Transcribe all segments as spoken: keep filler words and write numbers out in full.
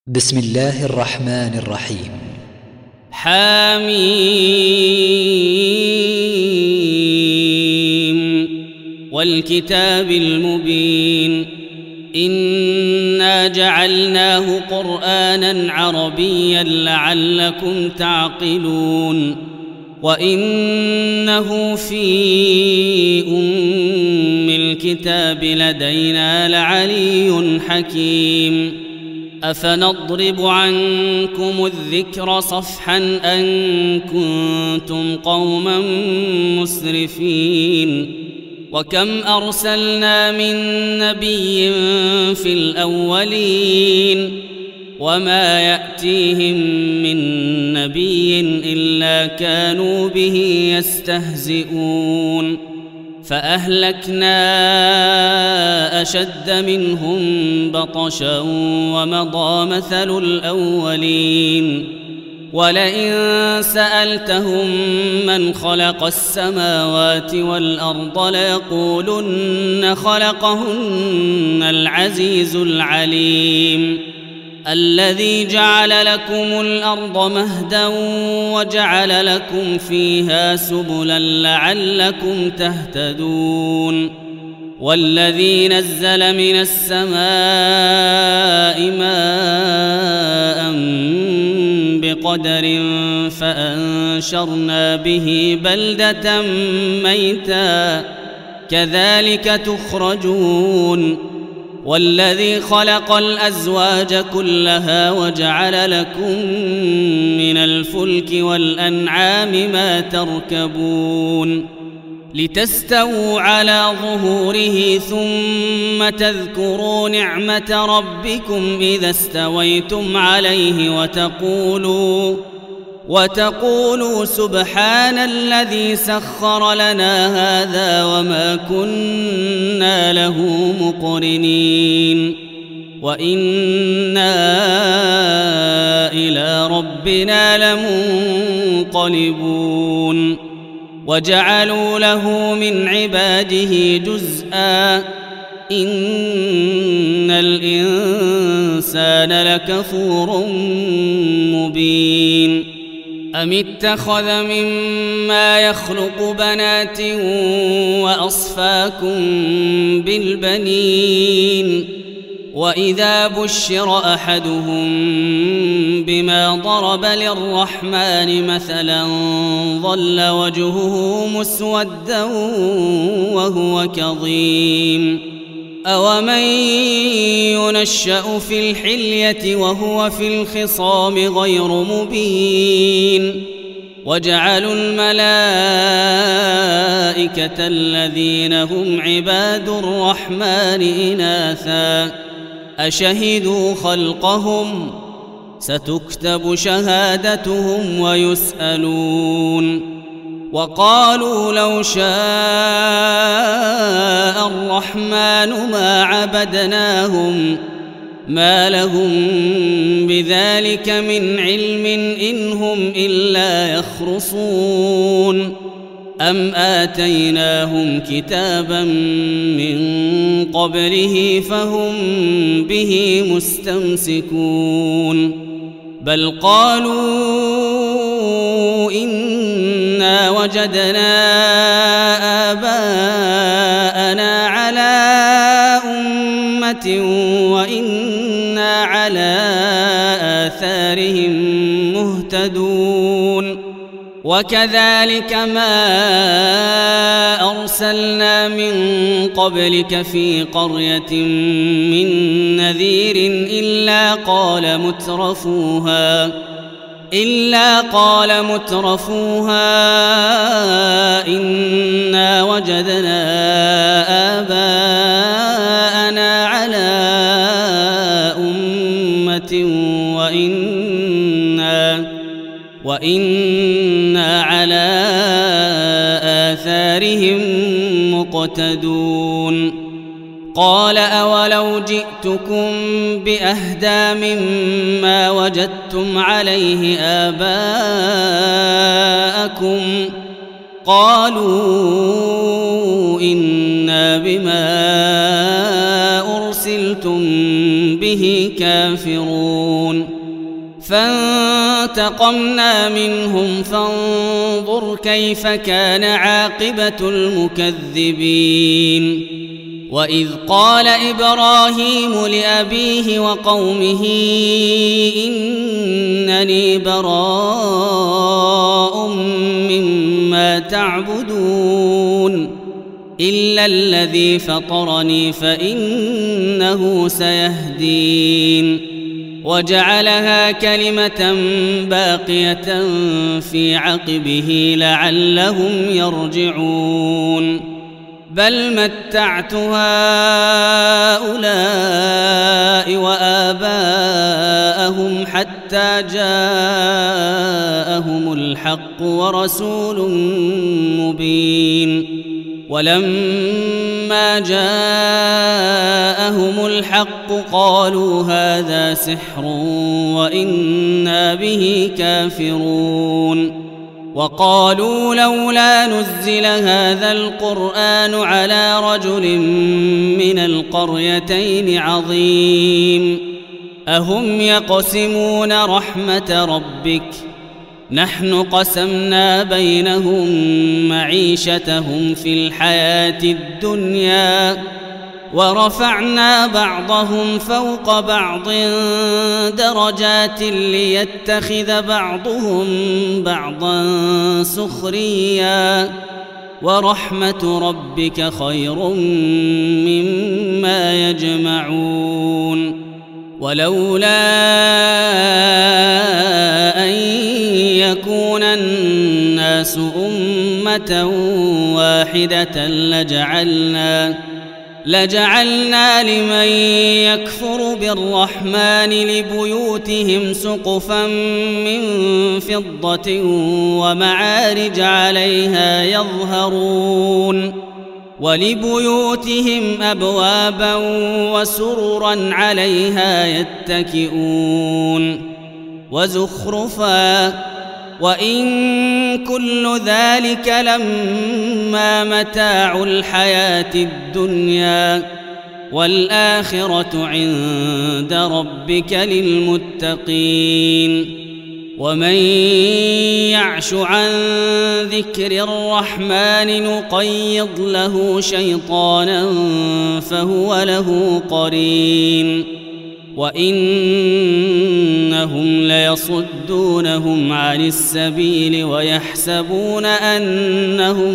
بسم الله الرحمن الرحيم. حميم والكتاب المبين إنا جعلناه قرآنا عربيا لعلكم تعقلون وإنه في أم الكتاب لدينا لعلي حكيم أفنضرب عنكم الذكر صفحا أن كنتم قوما مسرفين وكم أرسلنا من نبي في الأولين وما يأتيهم من نبي إلا كانوا به يستهزئون فأهلكنا أشد منهم بطشا ومضى مثل الأولين ولئن سألتهم من خلق السماوات والأرض ليقولن خلقهن العزيز العليم الذي جعل لكم الأرض مهدا وجعل لكم فيها سبلا لعلكم تهتدون والذي نزل من السماء ماء بقدر فأنشرنا به بلدة ميتا كذلك تخرجون والذي خلق الأزواج كلها وجعل لكم من الفلك والأنعام ما تركبون لتستووا على ظهوره ثم تذكروا نعمة ربكم إذا استويتم عليه وتقولوا وتقولوا سبحان الذي سخر لنا هذا وما كنا له مقرنين وإنا إلى ربنا لمنقلبون وجعلوا له من عباده جزءا إن الإنسان لكفور مبين أم اتخذ مما يخلق بنات وأصفاكم بالبنين وإذا بشر أحدهم بما ضرب للرحمن مثلا ظل وجهه مسودا وهو كظيم أومن ينشأ في الحلية وهو في الخصام غير مبين وجعلوا الملائكة الذين هم عباد الرحمن إناثا أشهدوا خلقهم ستكتب شهادتهم ويسألون وقالوا لو شاء الرحمن ما عبدناهم ما لهم بذلك من علم إن هم إلا يخرصون أم آتيناهم كتابا من قبله فهم به مستمسكون بل قالوا إنا وجدنا آباءنا على أمة وإنا على آثارهم مهتدون وكذلك ما أرسلنا من قبلك في قرية من نذير إلا قال مترفوها إلا قال مترفوها إنا وجدنا آباءنا على أمة وإنا وإنا على آثارهم مقتدون قال أولو جئتكم بأهدى مما وجدتم عليه آباءكم قالوا إنا بما أرسلتم به كافرون يعلمون فانتقمنا منهم فانظر كيف كان عاقبة المكذبين وإذ قال إبراهيم لأبيه وقومه إنني براء مما تعبدون إلا الذي فطرني فإنه سيهدين وجعلها كلمة باقية في عقبه لعلهم يرجعون بل متعت هؤلاء وآباءهم حتى جاءهم الحق ورسول مبين ولما جاءهم الحق قالوا هذا سحر وإنا به كافرون وقالوا لولا نزل هذا القرآن على رجل من القريتين عظيم أهم يقسمون رحمة ربك نحن قسمنا بينهم معيشتهم في الحياة الدنيا ورفعنا بعضهم فوق بعض درجات ليتخذ بعضهم بعضا سخريا ورحمة ربك خير مما يجمعون ولولا أن يكون الناس أمة واحدة لجعلنا لجعلنا لمن يكفر بالرحمن لبيوتهم سقفا من فضة ومعارج عليها يظهرون ولبيوتهم أبوابا وسررا عليها يتكئون وزخرفا وإن كل ذلك لما متاع الحياة الدنيا والآخرة عند ربك للمتقين ومن يعش عن ذكر الرحمن نقيض له شيطانا فهو له قرين وإنهم ليصدونهم عن السبيل ويحسبون أنهم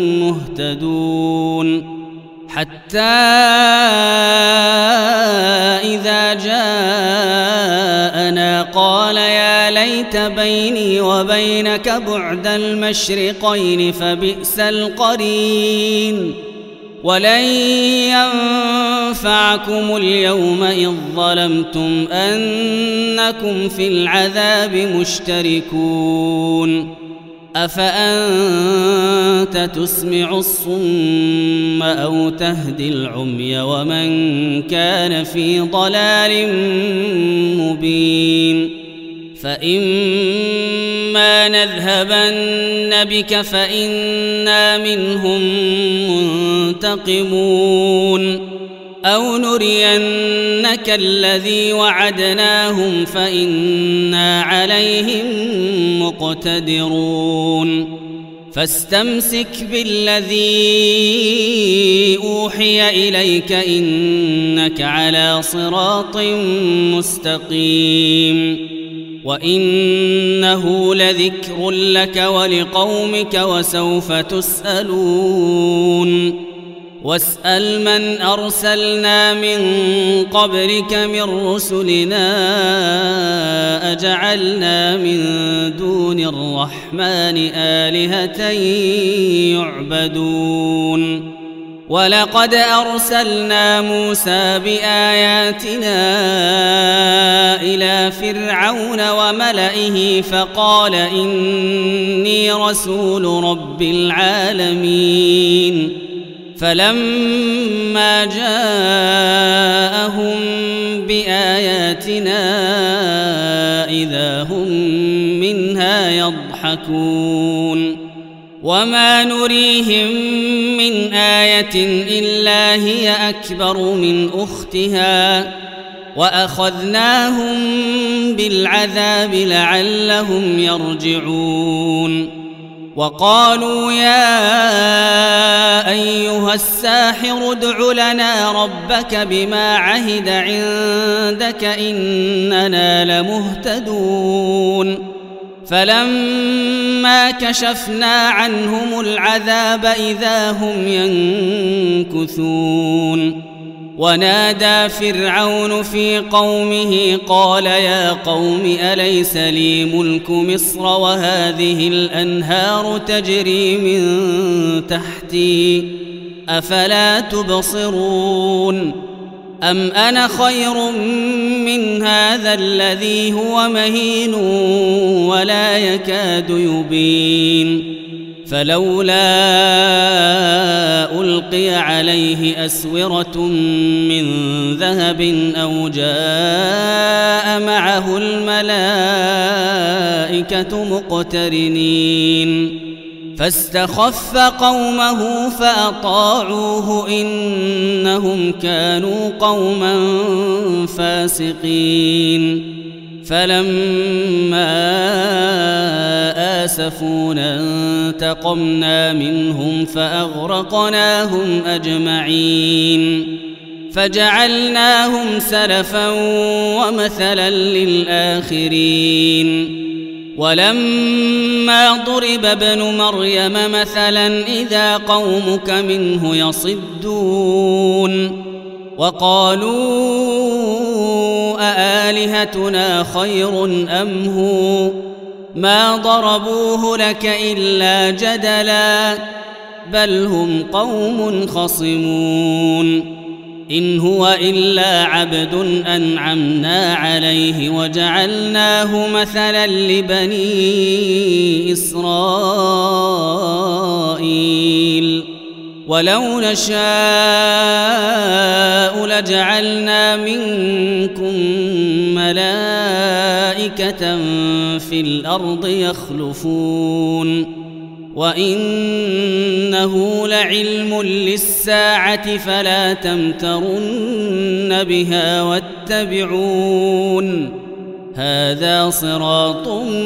مهتدون حتى إذا جاءنا قال يا ليت بيني وبينك بعد المشرقين فبئس القرين ولن ينفعكم اليوم إذ ظلمتم أنكم في العذاب مشتركون أفأنت تسمع الصم أو تهدي العمي ومن كان في ضلال مبين فإما نذهبن بك فإنا منهم منتقمون أو نرينك الذي وعدناهم فإنا عليهم مقتدرون فاستمسك بالذي أوحي إليك إنك على صراط مستقيم وإنه لذكر لك ولقومك وسوف تسألون واسأل من أرسلنا من قبلك من رسلنا أجعلنا من دون الرحمن آلهة يعبدون ولقد أرسلنا موسى بآياتنا إلى فرعون وملئه فقال إني رسول رب العالمين فلما جاءهم بآياتنا إذا هم منها يضحكون وما نريهم من آية إلا هي أكبر من أختها وأخذناهم بالعذاب لعلهم يرجعون وقالوا يا أيها الساحر ادع لنا ربك بما عهد عندك إننا لمهتدون فلما كشفنا عنهم العذاب إذا هم ينكثون ونادى فرعون في قومه قال يا قوم أليس لي ملك مصر وهذه الأنهار تجري من تحتي أفلا تبصرون أم أنا خير من هذا الذي هو مهين ولا يكاد يبين فلولا ألقي عليه أسورة من ذهب أو جاء معه الملائكة مقترنين فاستخف قومه فأطاعوه إنهم كانوا قوما فاسقين فلما آسفونا انتقمنا منهم فأغرقناهم أجمعين فجعلناهم سلفا ومثلا للآخرين ولما ضرب ابن مريم مثلا إذا قومك منه يصدون وقالوا أآلهتنا خير أم هو ما ضربوه لك إلا جدلا بل هم قوم خصمون إن هو إلا عبد أنعمنا عليه وجعلناه مثلا لبني إسرائيل ولو نشاء لجعلنا منكم ملائكة في الأرض يخلفون وإنه لعلم للساعة فلا تمترن بها واتبعون هذا صراط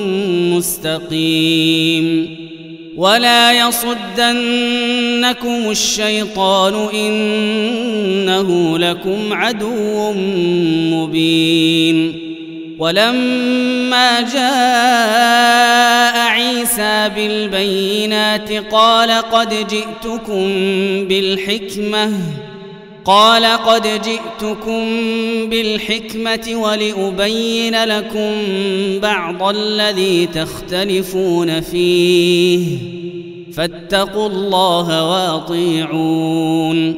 مستقيم ولا يصدنكم الشيطان إنه لكم عدو مبين ولما جاء عيسى بالبينات قال قد جئتكم بالحكمة قال قد جئتكم بالحكمة ولأبين لكم بعض الذي تختلفون فيه فاتقوا الله واطيعون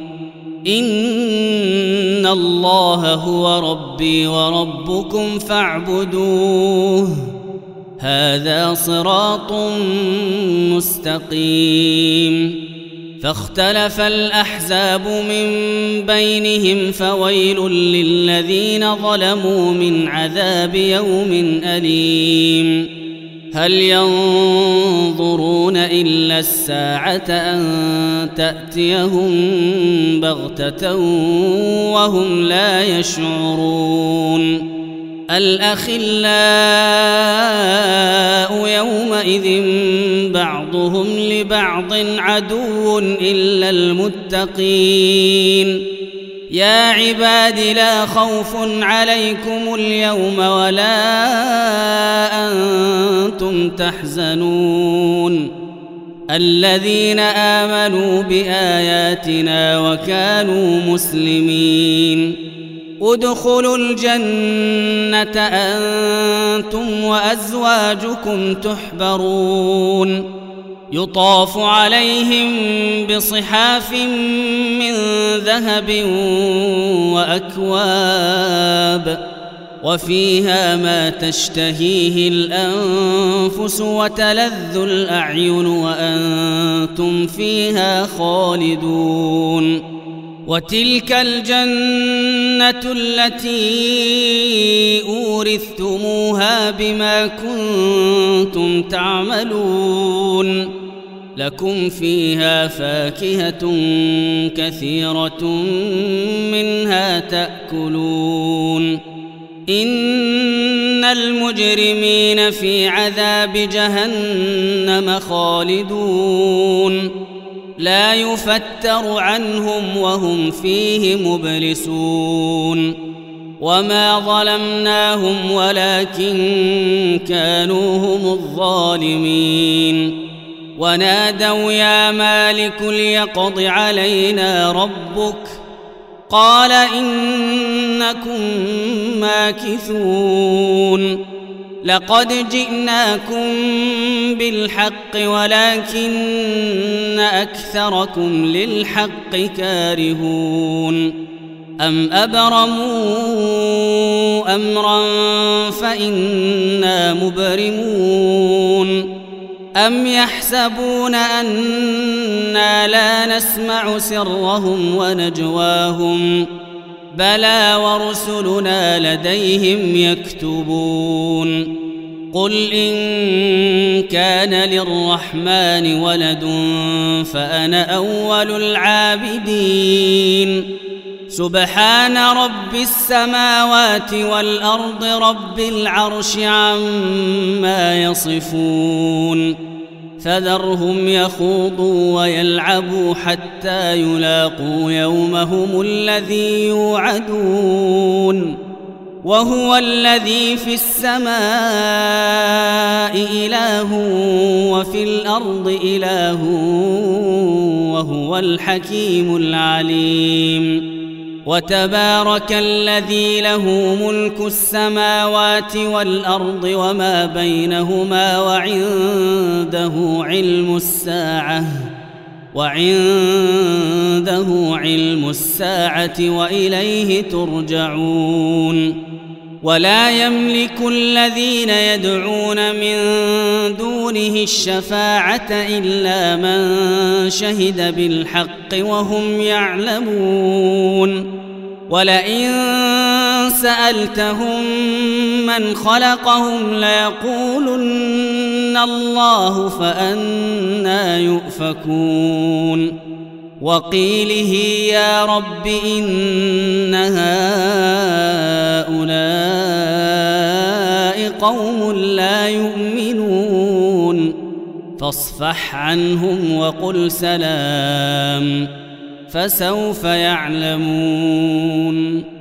إن الله هو ربي وربكم فاعبدوه هذا صراط مستقيم فاختلف الأحزاب من بينهم فويل للذين ظلموا من عذاب يوم أليم هل ينظرون إلا الساعة أن تأتيهم بغتة وهم لا يشعرون الأخلاء يومئذ بعضهم لبعض عدو إلا المتقين يا عباد لا خوف عليكم اليوم ولا أنتم تحزنون الذين آمنوا بآياتنا وكانوا مسلمين ادخلوا الجنة أنتم وأزواجكم تحبرون يطاف عليهم بصحاف من ذهب وأكواب وفيها ما تشتهيه الأنفس وتلذ الأعين وأنتم فيها خالدون وتلك الجنة التي أورثتموها بما كنتم تعملون لكم فيها فاكهة كثيرة منها تأكلون إن المجرمين في عذاب جهنم خالدون لا يفتر عنهم وهم فيه مبلسون وما ظلمناهم ولكن كانوا هم الظالمين ونادوا يا مالك ليقض علينا ربك قال إنكم ماكثون لقد جئناكم بالحق ولكن أكثركم للحق كارهون أم أبرموا أمرا فإنا مبرمون أم يحسبون أنا لا نسمع سرهم ونجواهم بلى ورسلنا لديهم يكتبون قل إن كان للرحمن ولد فأنا أول العابدين سبحان رب السماوات والأرض رب العرش عما يصفون فذرهم يخوضوا ويلعبوا حتى يلاقوا يومهم الذي يوعدون وهو الذي في السماء إله وفي الأرض إله وهو الحكيم العليم وتبارك الذي له ملك السماوات والأرض وما بينهما وعنده علم الساعة وعنده علم الساعة وإليه ترجعون ولا يملك الذين يدعون من دونه الشفاعة إلا من شهد بالحق وهم يعلمون ولئن سألتهم من خلقهم ليقولن الله فأنى يؤفكون وقيله يا رب إن هؤلاء قوم لا يؤمنون فاصفح عنهم وقل سلام فسوف يعلمون